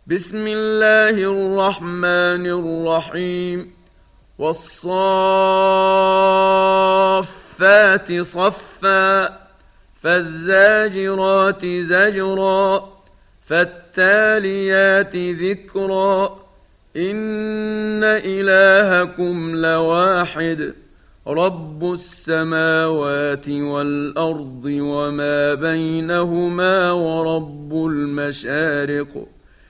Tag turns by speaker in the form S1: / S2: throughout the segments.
S1: بسم الله الرحمن الرحيم. والصافات صفا فالزاجرات زجرا فالتاليات ذكرا إن إلهكم لواحد رب السماوات والأرض وما بينهما ورب المشارق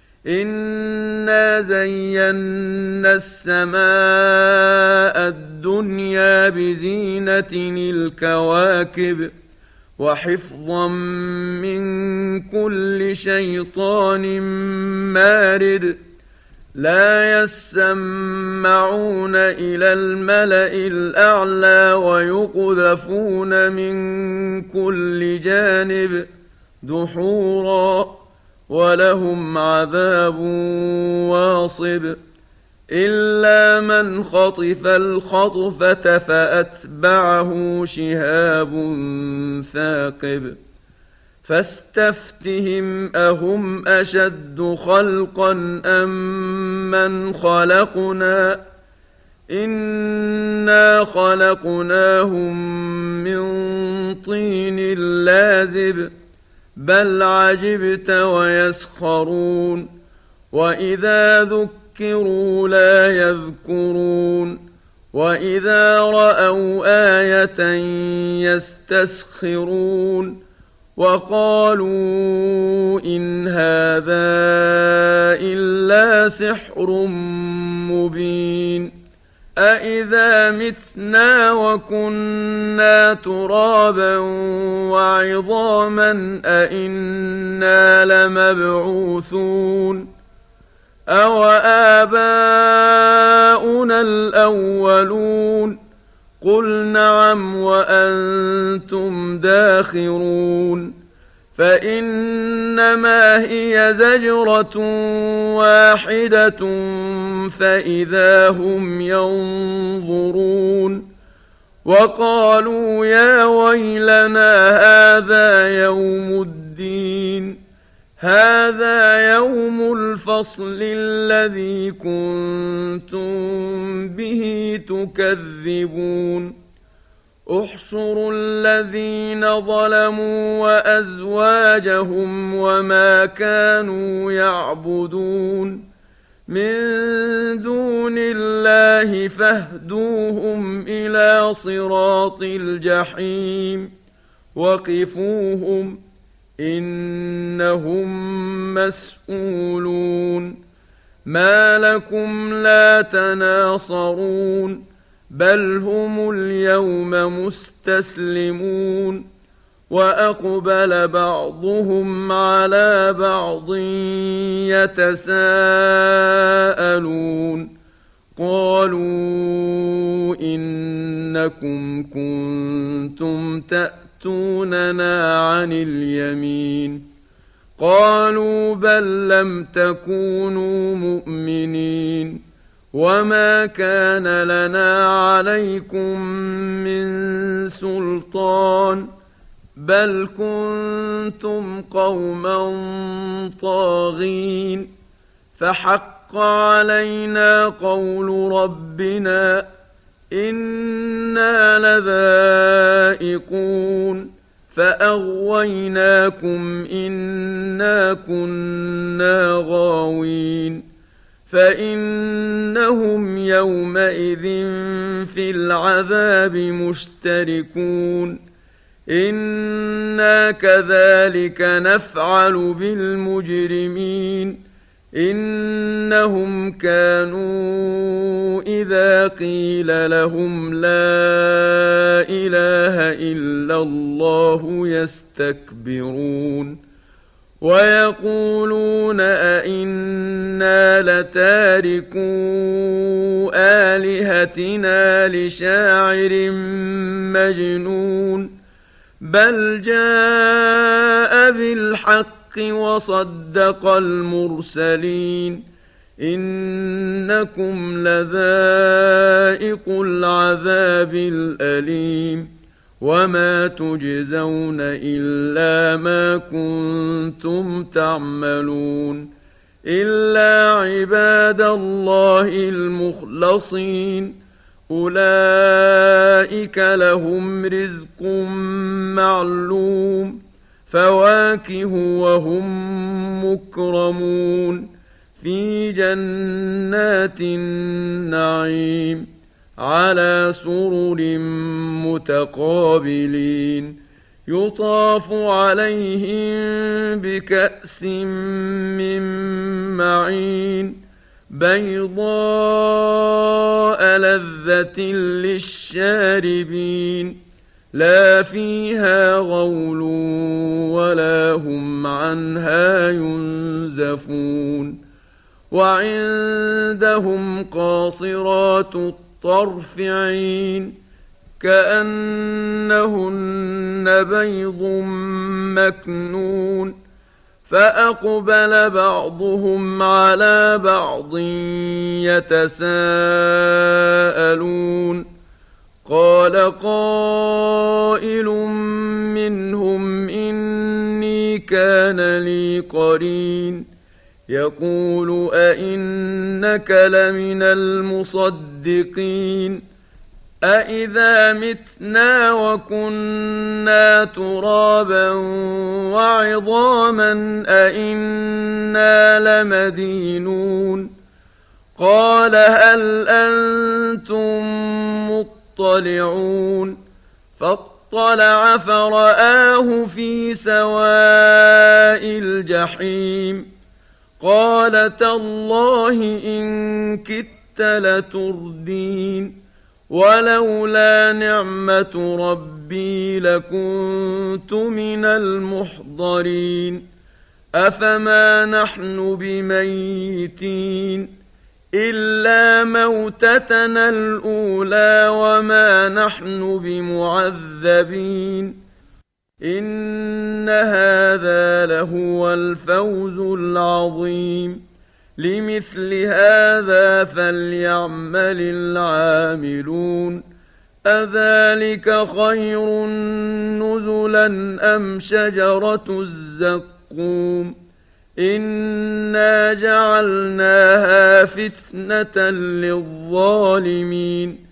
S1: إنا زينا السماء الدنيا بزينة الكواكب وحفظا من كل شيطان مارد لا يسمعون إلى الملأ الأعلى ويقذفون من كل جانب دحورا ولهم عذاب واصب إلا من خطف الخطفة فأتبعه شهاب ثاقب فاستفتهم أهم أشد خلقا أم من خلقنا إنا خلقناهم من طين لازب بل عجبت ويسخرون وإذا ذكروا لا يذكرون وإذا رأوا آية يستسخرون وقالوا إن هذا إلا سحر مبين أإذا متنا وكنا ترابا وعظاما أإنا لمبعوثون أو آباؤنا الأولون قل نعم وأنتم داخرون فإنما هي زجرة واحدة فإذا هم ينظرون وقالوا يا ويلنا هذا يوم الدين هذا يوم الفصل الذي كنتم به تكذبون احشروا الذين ظلموا وأزواجهم وما كانوا يعبدون من دون الله فاهدوهم إلى صراط الجحيم وقفوهم إنهم مسؤولون ما لكم لا تناصرون بل هم اليوم مستسلمون وأقبل بعضهم على بعض يتساءلون قالوا إنكم كنتم تأتوننا عن اليمين قالوا بل لم تكونوا مؤمنين وما كان لنا عليكم من سلطان بل كنتم قوما طاغين فحق علينا قول ربنا إنا لذائقون فأغويناكم إنا كنا غاوين فإنهم يومئذ في العذاب مشتركون إنا كذلك نفعل بالمجرمين إنهم كانوا إذا قيل لهم لا إله إلا الله يستكبرون ويقولون أئنا لتاركو آلهتنا لشاعر مجنون بل جاء بالحق وصدق المرسلين إنكم لذائق العذاب الأليم وما تجزون إلا ما كنتم تعملون إلا عباد الله المخلصين أولئك لهم رزق معلوم فواكه وهم مكرمون في جنات النعيم على سرر متقابلين يطاف عليهم بكأس من معين بيضاء لذة للشاربين لا فيها غول ولا هم عنها ينزفون وعندهم قاصرات الطرف عين كأنهن بيض مكنون فأقبل بعضهم على بعض يتساءلون قال قائل منهم إني كان لي قرين يقول أئنك لمن المصدقين أإذا متنا وكنا ترابا وعظاما أإنا لمدينون قال هل أنتم مطلعون فاطلع فرآه في سواء الجحيم قال تالله إن كدت لتردين ولولا نعمة ربي لكنت من المحضرين أفما نحن بميتين إلا موتتنا الأولى وما نحن بمعذبين إن هذا لهو الفوز العظيم لمثل هذا فليعمل العاملون أذلك خير نزلا أم شجرة الزقوم إنا جعلناها فتنة للظالمين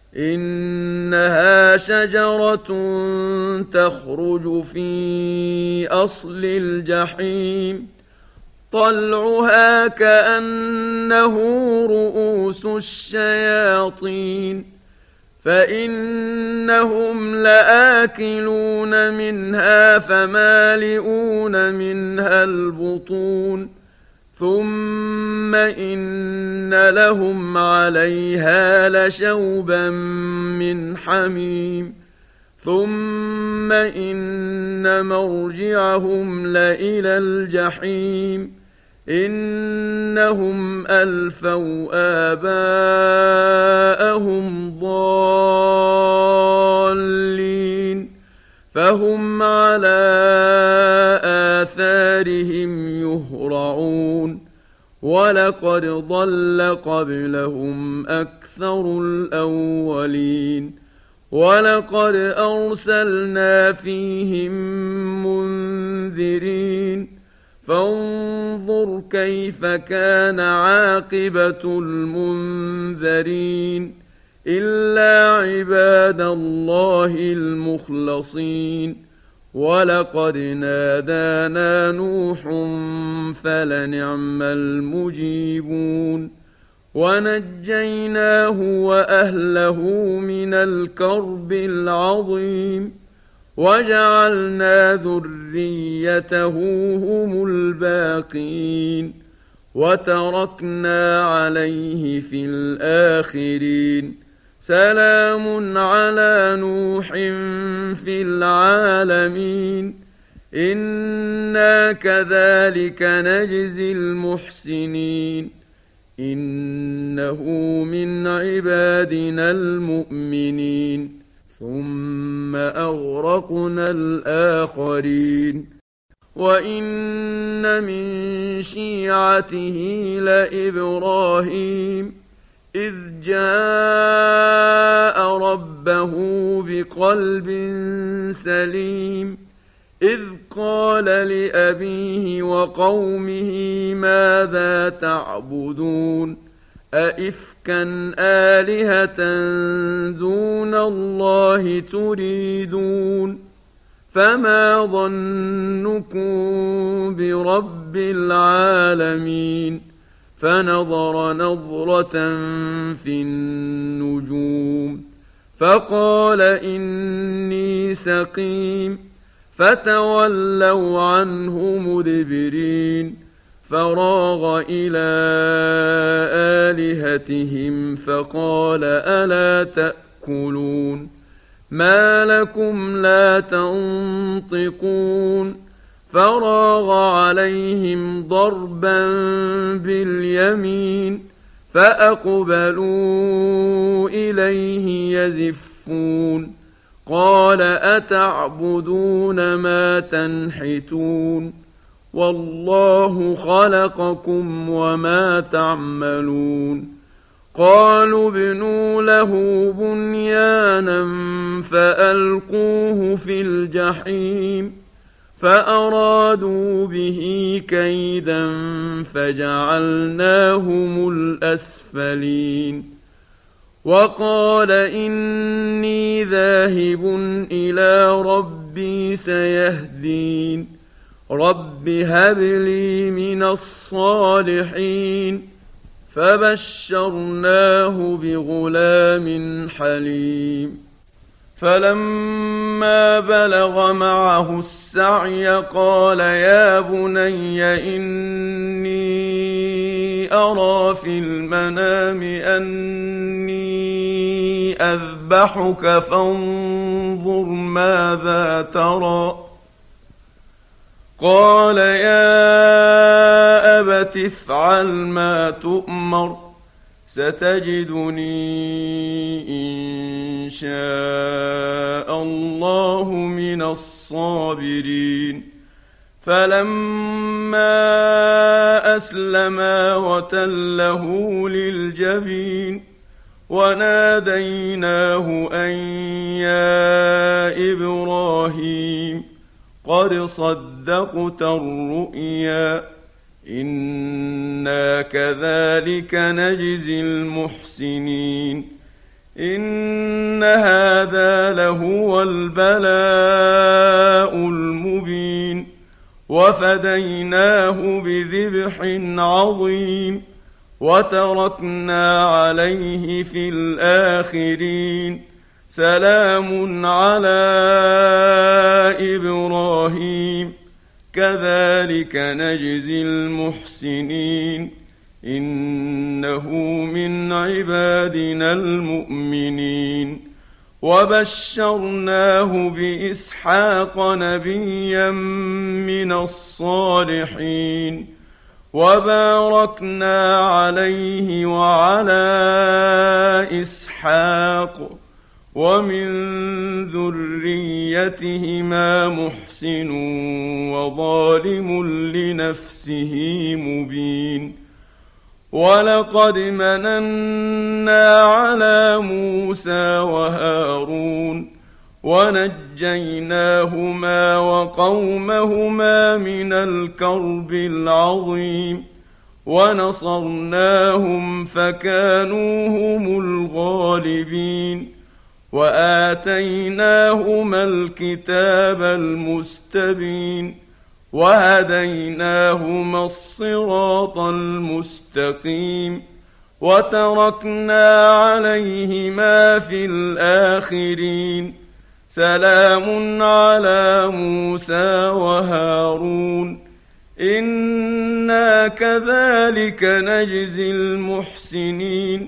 S1: إنها شجرة تخرج في أصل الجحيم طلعها كأنه رؤوس الشياطين فإنهم لآكلون منها فمالئون منها البطون ثم إن لهم عليها لشوبا من حميم ثم إن مرجعهم لإلى الجحيم إنهم ألفوا آباءهم ضالين فهم على آثارهم يهرعون ولقد ضل قبلهم أكثر الأولين ولقد أرسلنا فيهم منذرين فانظر كيف كان عاقبة المنذرين إلا عباد الله المخلصين ولقد نادانا نوح فلنعم المجيبون ونجيناه وأهله من الكرب العظيم وجعلنا ذريته هم الباقين وتركنا عليه في الآخرين سلام على نوح في العالمين إنا كذلك نجزي المحسنين إنه من عبادنا المؤمنين ثم أغرقنا الآخرين وإن من شيعته لإبراهيم إذ جاء ربه بقلب سليم إذ قال لأبيه وقومه ماذا تعبدون أئفكا آلهة دون الله تريدون فما ظنكم برب العالمين فنظر نظرة في النجوم فقال إني سقيم فتولوا عنه مدبرين فراغ إلى آلهتهم فقال ألا تأكلون ما لكم لا تنطقون فراغ عليهم ضربا باليمين فأقبلوا إليه يزفون قال أتعبدون ما تنحتون والله خلقكم وما تعملون قالوا ابنوا له بنيانا فألقوه في الجحيم فأرادوا به كيدا فجعلناهم الأسفلين وقال إني ذاهب إلى ربي سيهدين رب هب لي من الصالحين فبشرناه بغلام حليم فلما بلغ معه السعي قال يا بني إني أرى في المنام أني أذبحك فانظر ماذا ترى قال يا أبت افعل ما تؤمر ستجدني إن شاء الله من الصابرين فلما أسلما وتله للجبين وناديناه أن يا إبراهيم قد صدقت الرؤيا إنا كذلك نجزي المحسنين إن هذا لهو البلاء المبين وفديناه بذبح عظيم وتركنا عليه في الآخرين سلام على إبراهيم كذلك نجزي المحسنين إنه من عبادنا المؤمنين وبشرناه بإسحاق نبيا من الصالحين وباركنا عليه وعلى إسحاق ومن ذريتهما محسن وظالم لنفسه مبين ولقد مننا على موسى وهارون ونجيناهما وقومهما من الكرب العظيم ونصرناهم فكانوا هم الغالبين وآتيناهما الكتاب المستبين وهديناهما الصراط المستقيم وتركنا عليهما في الآخرين سلام على موسى وهارون إنا كذلك نجزي المحسنين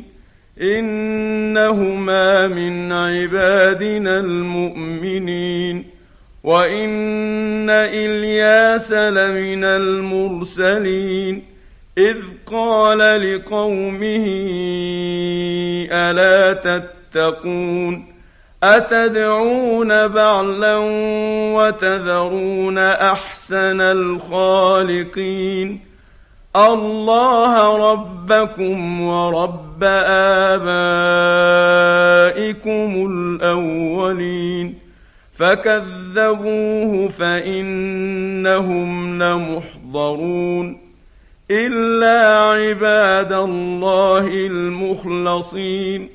S1: إنهما من عبادنا المؤمنين وإن إلياس لمن المرسلين إذ قال لقومه ألا تتقون أتدعون بعلا وتذرون أحسن الخالقين الله ربكم ورب آبائكم الأولين فكذبوه فإنهم لمحضرون إلا عباد الله المخلصين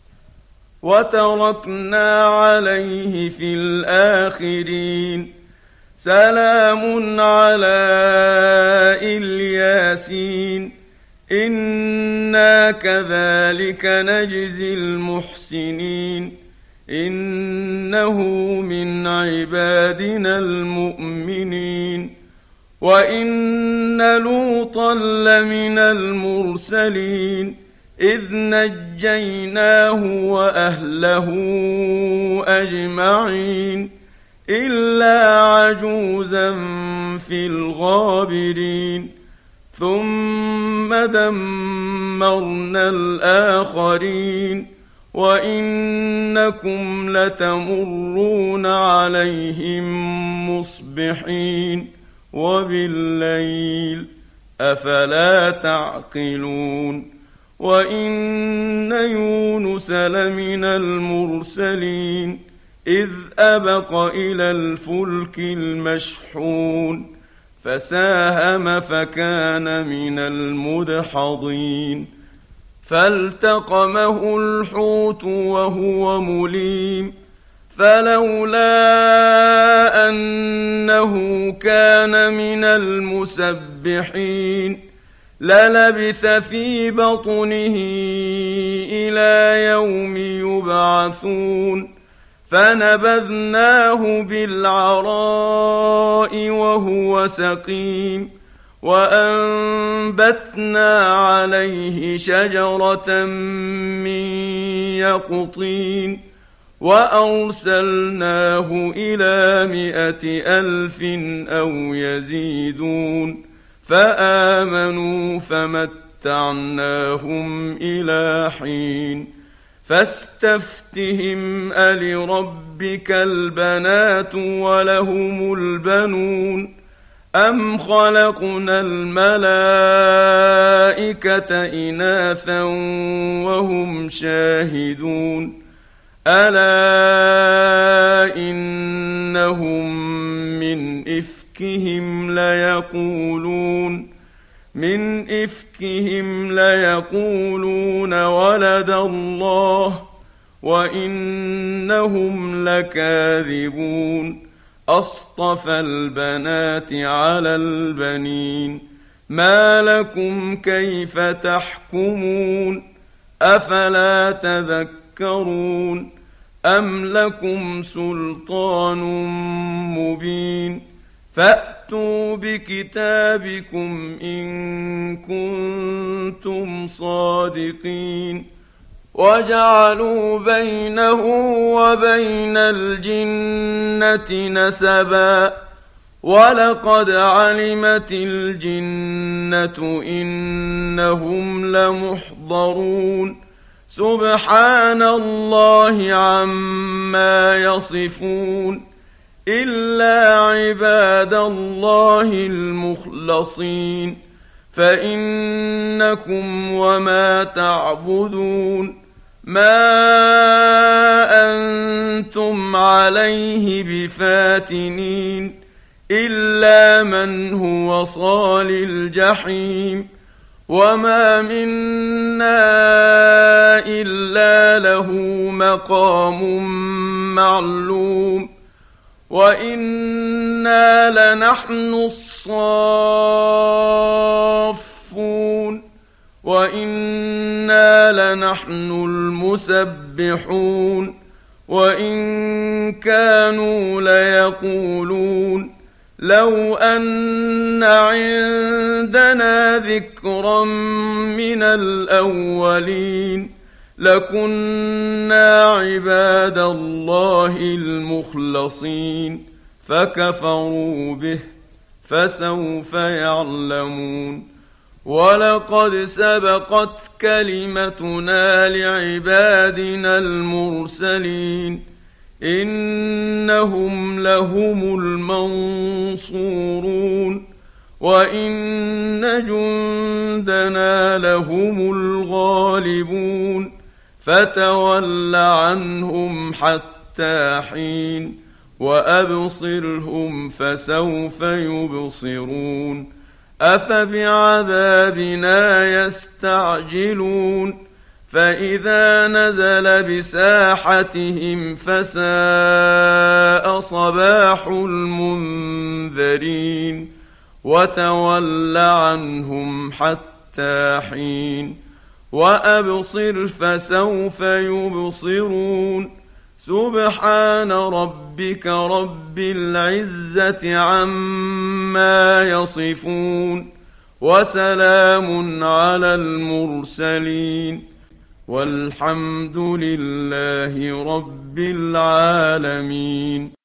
S1: وتركنا عليه في الآخرين سلام على الياسين إنا كذلك نجزي المحسنين إنه من عبادنا المؤمنين وإن لوطا لمن المرسلين إذ نجيناه وأهله أجمعين إلا عجوزا في الغابرين ثم دمرنا الآخرين وإنكم لتمرون عليهم مصبحين وبالليل أفلا تعقلون وإن يونس لمن المرسلين إذ أبق إلى الفلك المشحون فساهم فكان من المدحضين فالتقمه الحوت وهو مليم فلولا أنه كان من المسبحين للبث في بطنه إلى يوم يبعثون فنبذناه بالعراء وهو سقيم وأنبتنا عليه شجرة من يقطين وأرسلناه إلى 100,000 أو يزيدون فآمنوا فمتعناهم إلى حين فاستفتهم ألربك البنات ولهم البنون أم خلقنا الملائكة إناثا وهم شاهدون ألا إنهم من إفكهم ليقولون ولد الله وإنهم لكاذبون أصطفى البنات على البنين ما لكم كيف تحكمون أفلا تذكرون أم لكم سلطان مبين فأتوا بكتابكم إن كنتم صادقين وجعلوا بينه وبين الجنة نسبا ولقد علمت الجنة إنهم لمحضرون سبحان الله عما يصفون إلا عباد الله المخلصين فإنكم وما تعبدون ما أنتم عليه بفاتنين إلا من هو صال الجحيم وما منا إلا له مقام معلوم وإنا لنحن الصافون وإنا لنحن المسبحون وإن كانوا ليقولون لو أن عندنا ذكرا من الأولين لكنا عباد الله المخلصين فكفروا به فسوف يعلمون ولقد سبقت كلمتنا لعبادنا المرسلين إنهم لهم المنصورون وإن جندنا لهم الغالبون فتول عنهم حتى حين وأبصرهم فسوف يبصرون أفبعذابنا يستعجلون فإذا نزل بساحتهم فساء صباح المنذرين وتول عنهم حتى حين وأبصر فسوف يبصرون سبحان ربك رب العزة عما يصفون وسلام على المرسلين والحمد لله رب العالمين.